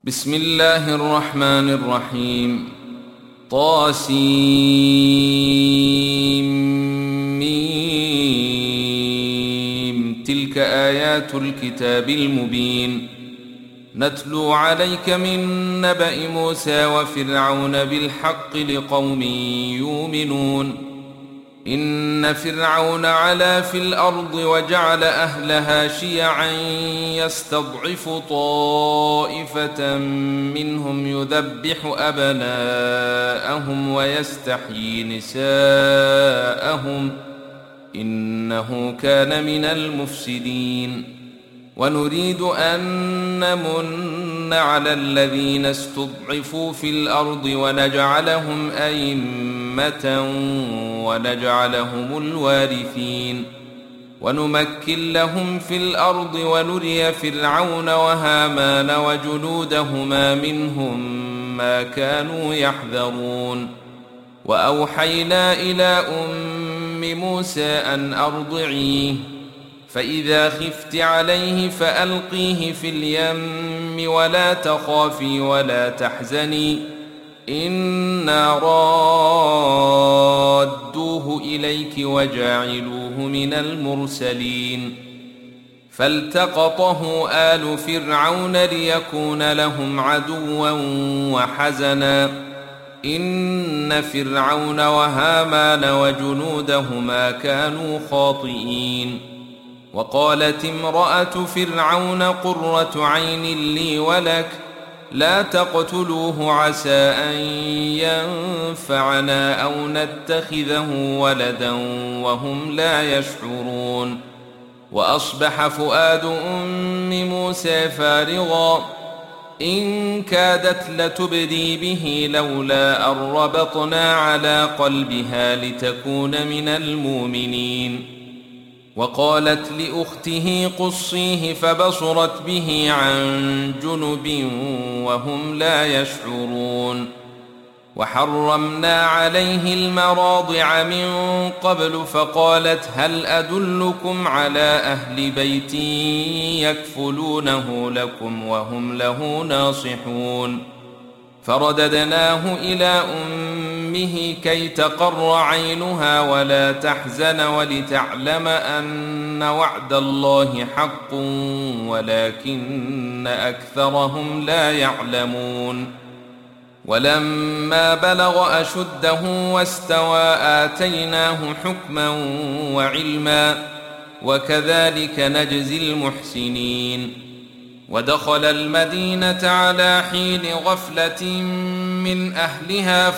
بسم الله الرحمن الرحيم. طاسيم. تلك آيات الكتاب المبين. نتلو عليك من نبأ موسى وفرعون بالحق لقوم يؤمنون. إن فرعون علا في الأرض وجعل أهلها شيعا يستضعف طائفة منهم يذبح أبناءهم ويستحيي نساءهم إنه كان من المفسدين. ونريد أن نمن على الذين استضعفوا في الأرض ونجعلهم أئمة ونجعلهم الوارثين ونمكن لهم في الأرض ونري فرعون وهامان وجنودهما منهم ما كانوا يحذرون. وأوحينا إلى أم موسى أن أرضعيه فإذا خفت عليه فألقيه في اليم ولا تخافي ولا تحزني إنا رادوه إليك وجاعلوه من المرسلين. فالتقطه آل فرعون ليكون لهم عدوا وحزنا إن فرعون وهامان وجنودهما كانوا خاطئين. وقالت امرأة فرعون قرة عين لي ولك لا تقتلوه عسى أن ينفعنا أو نتخذه ولدا وهم لا يشعرون. وأصبح فؤاد أم موسى فارغا إن كادت لتبدي به لولا أن ربطنا على قلبها لتكون من المؤمنين. وقالت لأخته قصيه فبصرت به عن جنب وهم لا يشعرون. وحرمنا عليه المراضع من قبل فقالت هل أدلكم على أهل بيت يكفلونه لكم وهم له ناصحون. فرددناه إلى أمه كي تقر عينها ولا تحزن ولتعلم أن وعد الله حق ولكن أكثرهم لا يعلمون. ولما بلغ أشده واستوى آتيناه حكما وعلما وكذلك نجزي المحسنين. ودخل المدينة على حين غفلة من أهلها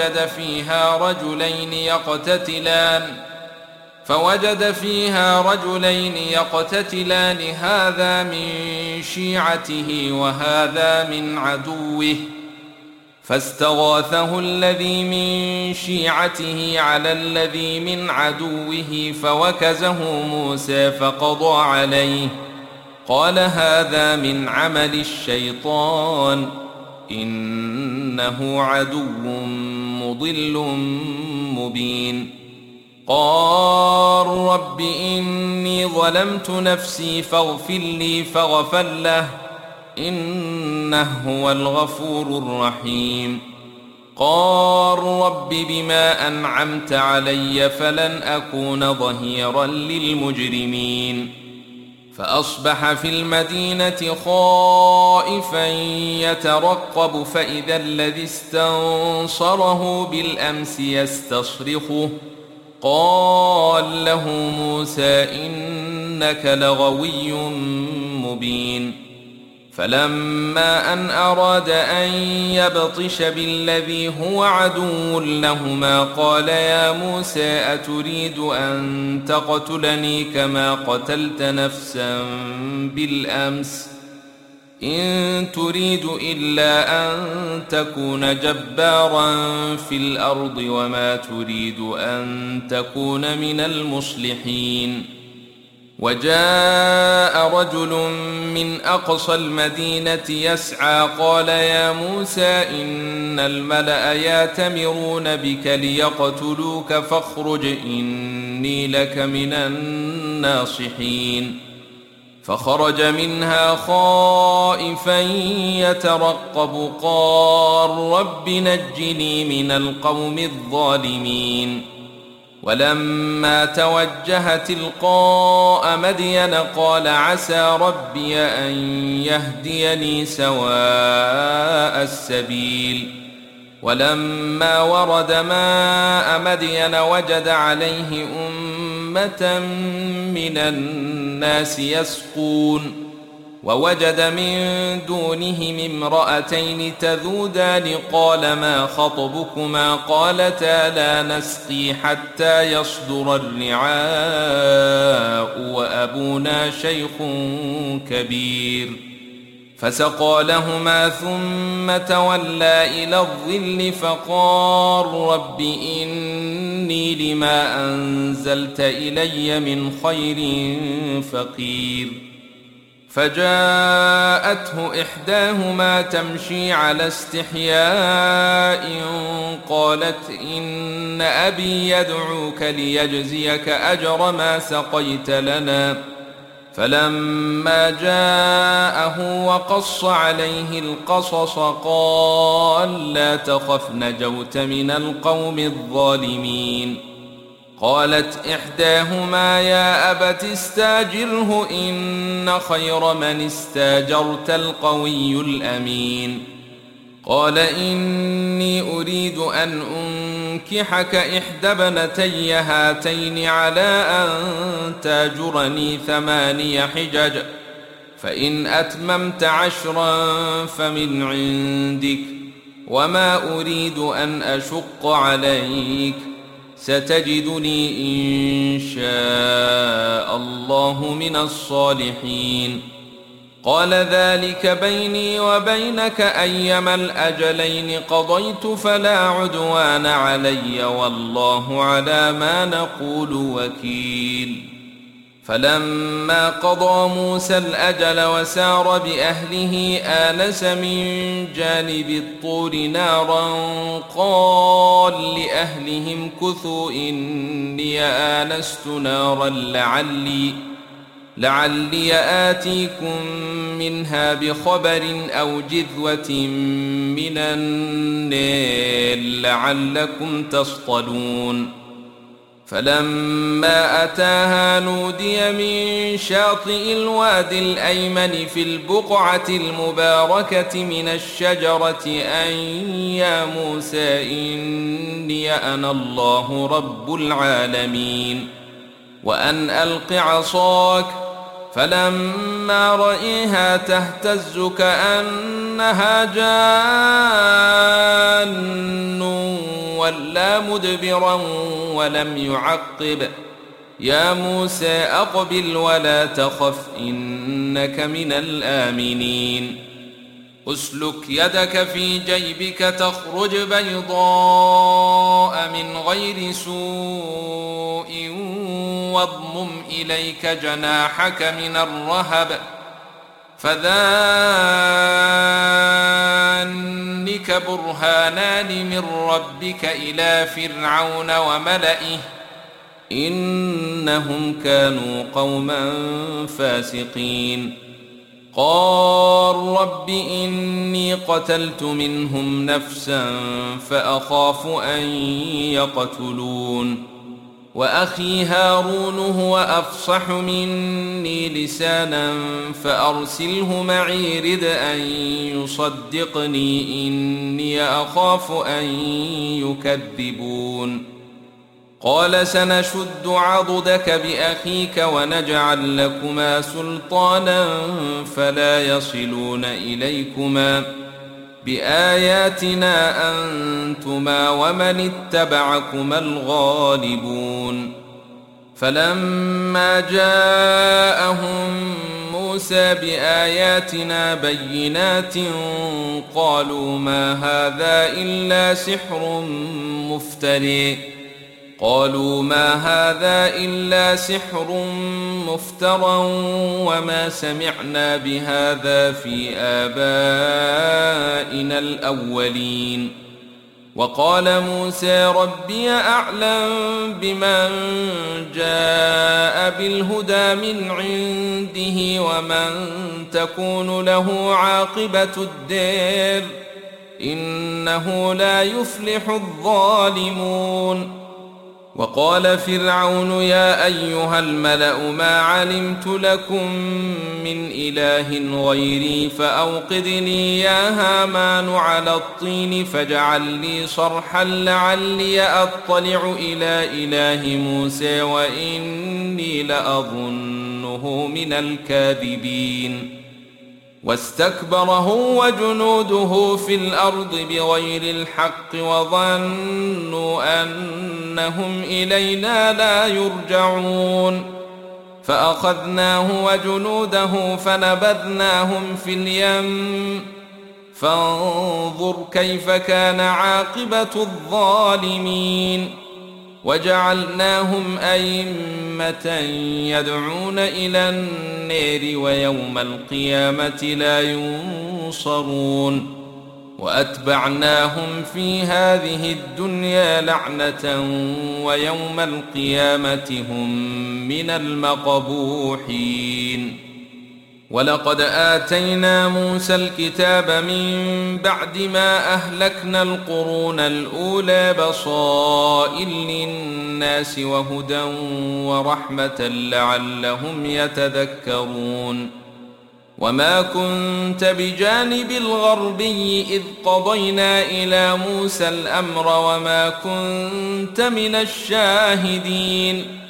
فوجد فيها رجلين يقتتلان هذا من شيعته وهذا من عدوه فاستغاثه الذي من شيعته على الذي من عدوه فوكزه موسى فقضى عليه قال هذا من عمل الشيطان إنه عدو مضل مبين. قال رب إني ظلمت نفسي فاغفر لي فغفر له إنه هو الغفور الرحيم. قال رب بما أنعمت علي فلن أكون ظهيرا للمجرمين. فأصبح في المدينة خائفا يترقب فإذا الذي استنصره بالأمس يستصرخه قال له موسى إنك لغوي مبين. فلما أن أراد أن يبطش بالذي هو عدو لهما قال يا موسى أتريد أن تقتلني كما قتلت نفسا بالأمس إن تريد إلا أن تكون جبارا في الأرض وما تريد أن تكون من المصلحين. وجاء رجل من أقصى المدينة يسعى قال يا موسى إن الملأ يأتمرون بك ليقتلوك فاخرج إني لك من الناصحين. فخرج منها خائفا يترقب قال رب نجني من القوم الظالمين. ولما توجه تلقاء مدين قال عسى ربي أن يهديني سواء السبيل. ولما ورد ماء مدين وجد عليه أمة من الناس يسقون، ووجد من دونهم امرأتين تذودان قال ما خطبكما قالتا لا نسقي حتى يصدر الرعاء وأبونا شيخ كبير. فسقى لهما ثم تولى إلى الظل فقال رب إني لما أنزلت إلي من خير فقير. فجاءته إحداهما تمشي على استحياء قالت إن أبي يدعوك ليجزيك أجر ما سقيت لنا. فلما جاءه وقص عليه القصص قال لا تخف نجوت من القوم الظالمين. قالت إحداهما يا أبت استاجره إن خير من استاجرت القوي الأمين. قال إني أريد أن أنكحك إحدى ابنتي هاتين على أن تاجرني 8 حجج، فإن أتممت 10 فمن عندك، وما أريد أن أشق عليك، ستجدني إن شاء الله من الصالحين. قال ذلك بيني وبينك أيما الأجلين قضيت فلا عدوان علي والله على ما نقول وكيل. فلما قضى موسى الأجل وسار بأهله آنس من جانب الطور نارا قال لأهلهم كثوا إني آنست نارا لعلي آتيكم منها بخبر أو جذوة من النار لعلكم تصطلون. فلما أتاها نودي من شاطئ الوادي الأيمن في البقعة المباركة من الشجرة أن يا موسى إني أنا الله رب العالمين وأن ألق عصاك. فلما رأيها تهتز كأنها جان ولا مدبرا ولم يعقب. يا موسى أقبل ولا تخف إنك من الآمنين. أسلك يدك في جيبك تخرج بيضاء من غير سوء واضمم إليك جناحك من الرهب فذلك برهانان من ربك إلى فرعون وملئه إنهم كانوا قوما فاسقين. قال رب إني قتلت منهم نفسا فأخاف أن يقتلون وأخي هارون هو أفصح مني لسانا فأرسله معي رد أن يصدقني إني أخاف أن يكذبون. قال سنشد عضدك بأخيك ونجعل لكما سلطانا فلا يصلون إليكما بآياتنا أنتما ومن اتبعكما الغالبون. فلما جاءهم موسى بآياتنا بينات قالوا ما هذا إلا سحر مفترى وما سمعنا بهذا في آبائنا الأولين. وقال موسى ربي أعلم بمن جاء بالهدى من عنده ومن تكون له عاقبة الدار إنه لا يفلح الظالمون. وقال فرعون يا أيها الملأ ما علمت لكم من إله غيري فأوقد لي يا هامان على الطين فاجعل لي صرحا لعلي أطلع إلى إله موسى وإني لأظنه من الكاذبين. واستكبر هو وجنوده في الأرض بغير الحق وظنوا أنهم إلينا لا يرجعون فأخذناه وجنوده فنبذناهم في اليم فانظر كيف كان عاقبة الظالمين. وجعلناهم أئمة يدعون إلى النار ويوم القيامة لا ينصرون. وأتبعناهم في هذه الدنيا لعنة ويوم القيامة هم من المقبوحين. ولقد آتينا موسى الكتاب من بعد ما أهلكنا القرون الأولى بصائر للناس وهدى ورحمة لعلهم يتذكرون. وما كنت بجانب الغربي إذ قضينا إلى موسى الأمر وما كنت من الشاهدين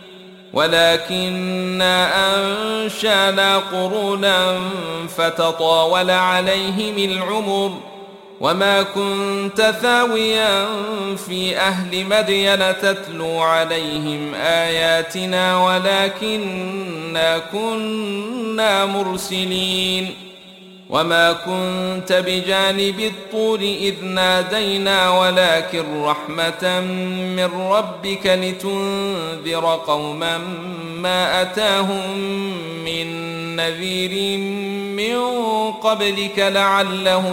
ولكننا أنشأنا قرونا فتطاول عليهم العمر وما كنت ثاويا في أهل مدين تتلو عليهم آياتنا ولكننا كنا مرسلين. وما كنت بجانب الطور إذ نادينا ولكن رحمة من ربك لتنذر قوما ما أتاهم من نذير من قبلك لعلهم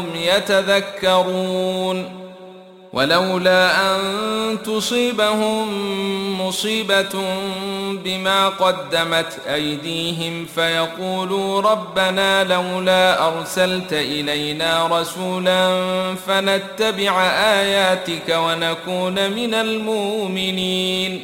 يتذكرون. ولولا أن تصيبهم مصيبة بما قدمت أيديهم فيقولوا ربنا لولا أرسلت إلينا رسولا فنتبع آياتك ونكون من المؤمنين.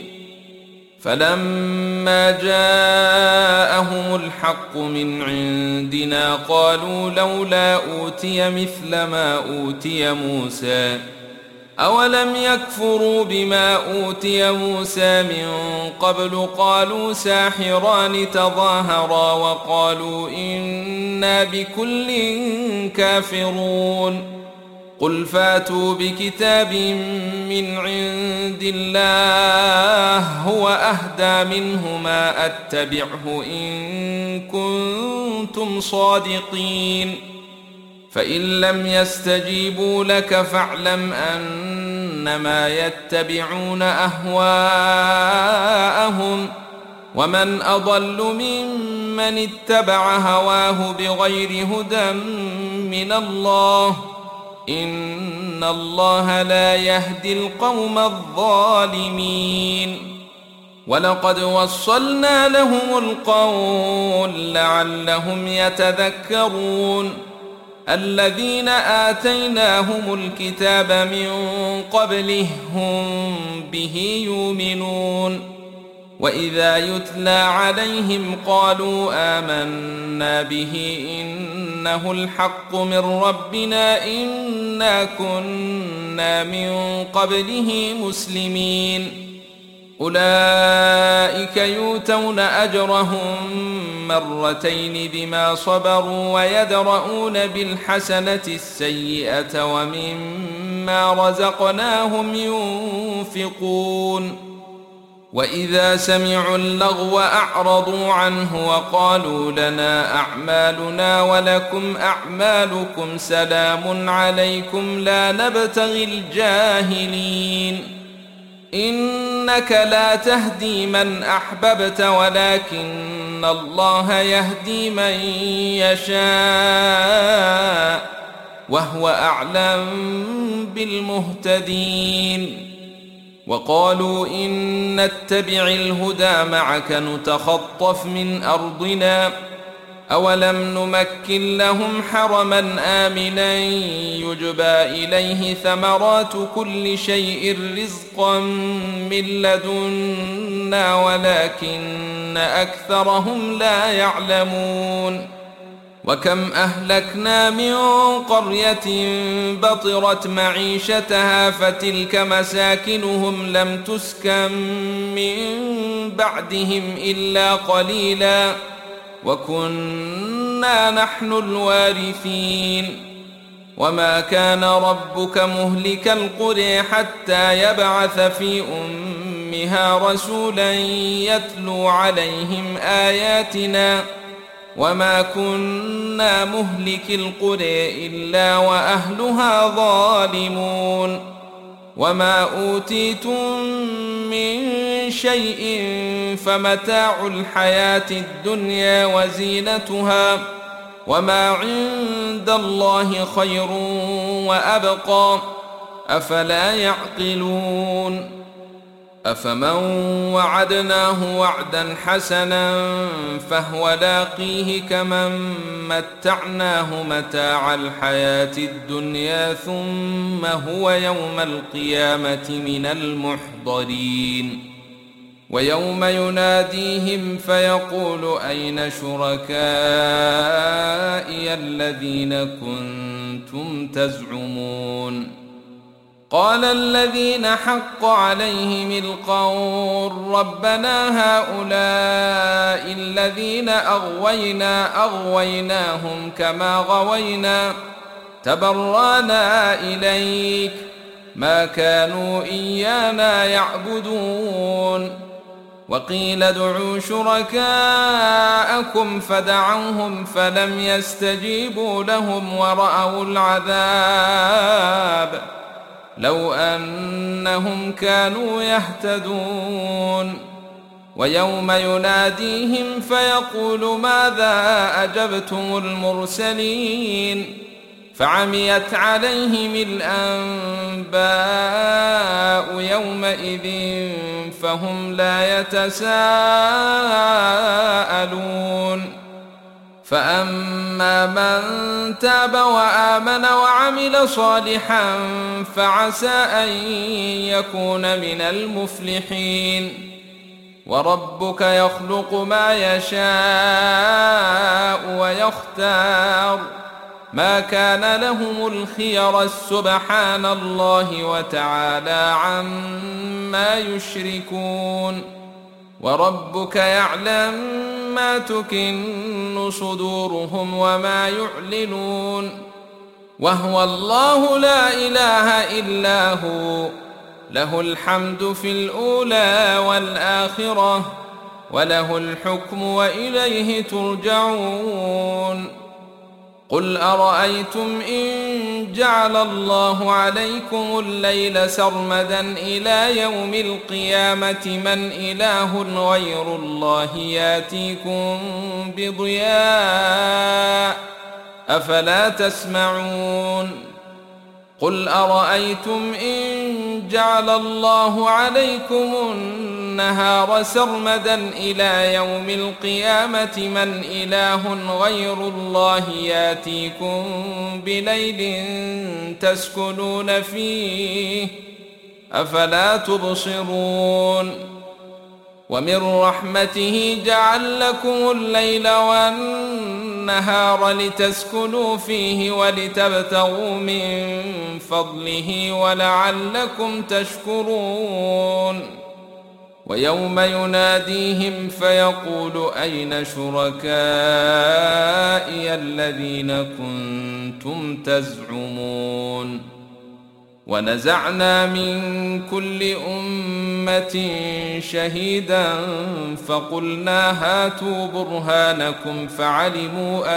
فلما جاءهم الحق من عندنا قالوا لولا أوتي مثل ما أوتي موسى أولم يكفروا بما أوتي موسى من قبل قالوا ساحران تظاهرا وقالوا إنا بكل كافرون. قل فاتوا بكتاب من عند الله هو أهدى منهما أتبعه إن كنتم صادقين. فإن لم يستجيبوا لك فاعلم أنما يتبعون أهواءهم ومن أضل ممن اتبع هواه بغير هدى من الله إن الله لا يهدي القوم الظالمين. ولقد وصلنا لهم القول لعلهم يتذكرون. الذين آتيناهم الكتاب من قبله هم به يؤمنون. وإذا يتلى عليهم قالوا آمنا به إنه الحق من ربنا إنا كنا من قبله مسلمين. أولئك يؤتون أجرهم مرتين بما صبروا ويدرؤون بالحسنة السيئة ومما رزقناهم ينفقون. وإذا سمعوا اللغو أعرضوا عنه وقالوا لنا أعمالنا ولكم أعمالكم سلام عليكم لا نبتغي الجاهلين. إنك لا تهدي من أحببت ولكن الله يهدي من يشاء وهو أعلم بالمهتدين. وقالوا إن نتبع الهدى معك نتخطف من أرضنا أولم نمكن لهم حرما آمنا يجبى إليه ثمرات كل شيء رزقا من لدنا ولكن أكثرهم لا يعلمون. وكم أهلكنا من قرية بطرت معيشتها فتلك مساكنهم لم تسكن من بعدهم إلا قليلا وكنا نحن الوارثين. وما كان ربك مهلك القرى حتى يبعث في أمها رسولا يتلو عليهم آياتنا وما كنا مهلك القرى إلا وأهلها ظالمون. وما أوتيتم من شيء فمتاع الحياة الدنيا وزينتها وما عند الله خير وأبقى أفلا يعقلون. أفمن وعدناه وعدا حسنا فهو لاقيه كمن متعناه متاع الحياة الدنيا ثم هو يوم القيامة من المحضرين. ويوم يناديهم فيقول أين شركائي الذين كنتم تزعمون. قال الذين حق عليهم القول ربنا هؤلاء الذين أغويناهم كما غوينا تبرانا إليك ما كانوا إيانا يعبدون. وقيل ادعوا شركاءكم فدعوهم فلم يستجيبوا لهم ورأوا العذاب لو أنهم كانوا يهتدون. ويوم يناديهم فيقول ماذا أجبتم المرسلين فعميت عليهم الأنباء يومئذ فهم لا يتساءلون. فأما من تاب وآمن وعمل صالحا فعسى أن يكون من المفلحين. وربك يخلق ما يشاء ويختار ما كان لهم الخير سبحان الله وتعالى عما يشركون. وربك يعلم ما تكن صدورهم وما يعلنون وهو الله لا إله إلا هو له الحمد في الأولى والآخرة وله الحكم وإليه ترجعون. قل أرأيتم إن جعل الله عليكم الليل سرمدا إلى يوم القيامة من إله غير الله ياتيكم بضياء أفلا تسمعون. قل أرأيتم إن جعل الله عليكم النهار سرمدا إلى يوم القيامة من إله غير الله ياتيكم بليل تسكنون فيه أفلا تبصرون. ومن رحمته جعل لكم الليل والنهار لتسكنوا فيه ولتبتغوا من فضله ولعلكم تشكرون. ويوم يناديهم فيقول أين شركائي الذين كنتم تزعمون. ونزعنا من كل أمة شهيدا فقلنا هاتوا برهانكم فعلموا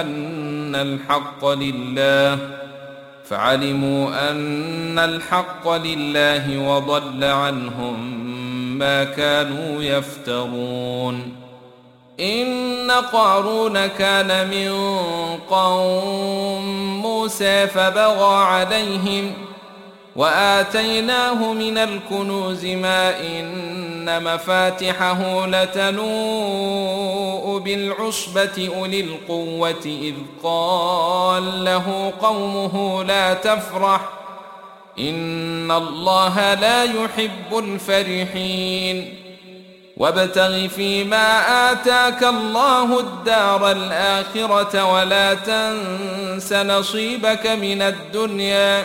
أن الحق لله وضل عنهم ما كانوا يفترون. إن قارون كان من قوم موسى فبغى عليهم وآتيناه من الكنوز ما إن مفاتحه لتنوء بالعصبة أولي القوة إذ قال له قومه لا تفرح إن الله لا يحب الفرحين وابتغ فيما آتاك الله الدار الآخرة ولا تنس نصيبك من الدنيا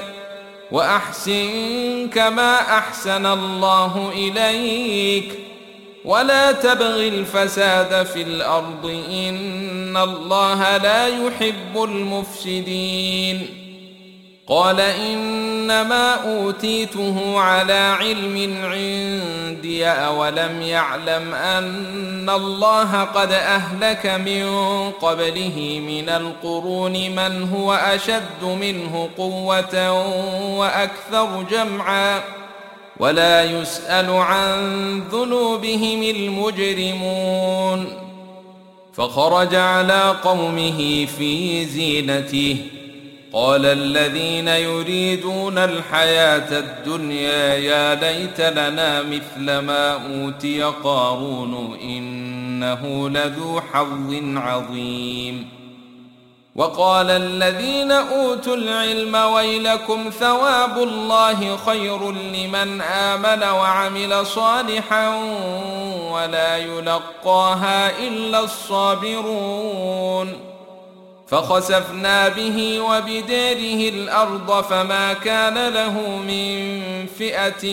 وأحسن كما أحسن الله إليك ولا تبغ الفساد في الأرض إن الله لا يحب المفسدين قال إنما أوتيته على علم عندي أولم يعلم أن الله قد أهلك من قبله من القرون من هو أشد منه قوة وأكثر جمعا ولا يسأل عن ذنوبهم المجرمون فخرج على قومه في زينته قال الذين يريدون الحياة الدنيا يا ليت لنا مثل ما أوتي قارون إنه لذو حظ عظيم وقال الذين أوتوا العلم ويلكم ثواب الله خير لمن آمن وعمل صالحا ولا يلقاها إلا الصابرون فخسفنا به وبداره الأرض فما كان له من فئة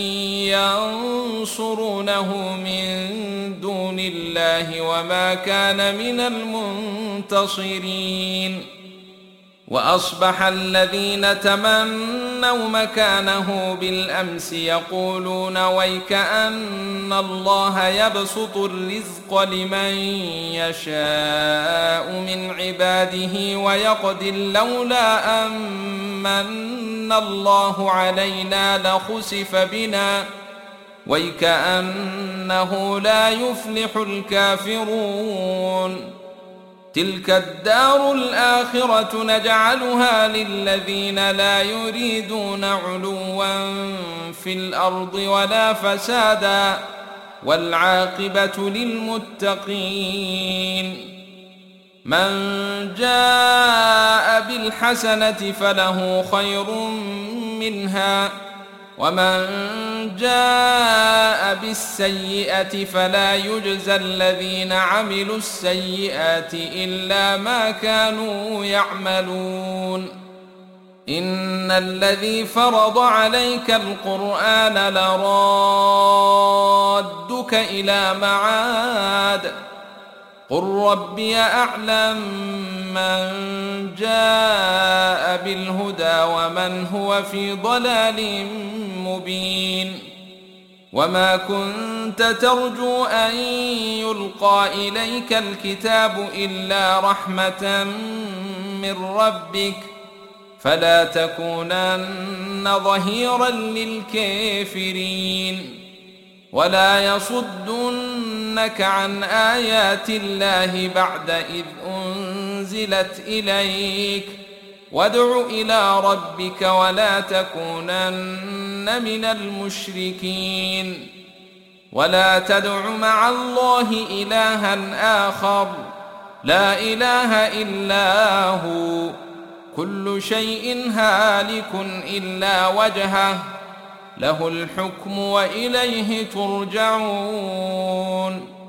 ينصرونه من دون الله وما كان من المنتصرين وأصبح الذين تمنوا مكانه بالأمس يقولون ويكأن الله يبسط الرزق لمن يشاء من عباده ويقدر لولا أمن الله علينا لخسف بنا ويكأنه لا يفلح الكافرون تلك الدار الآخرة نجعلها للذين لا يريدون علوا في الأرض ولا فسادا والعاقبة للمتقين من جاء بالحسنة فله خير منها ومن جاء بالسيئة فلا يجزى الذين عملوا السيئات إلا ما كانوا يعملون إن الذي فرض عليك القرآن لرادك إلى معاد قل ربي أعلم من جاء بالهدى ومن هو في ضلال مبين وما كنت ترجو أن يلقى إليك الكتاب إلا رحمة من ربك فلا تكونن ظهيرا للكافرين ولا يصدنك عن آيات الله بعد إذ أنزلت إليك وادع إلى ربك ولا تكونن من المشركين ولا تدع مع الله إلها آخر لا إله إلا هو كل شيء هالك إلا وجهه له الحكم وإليه ترجعون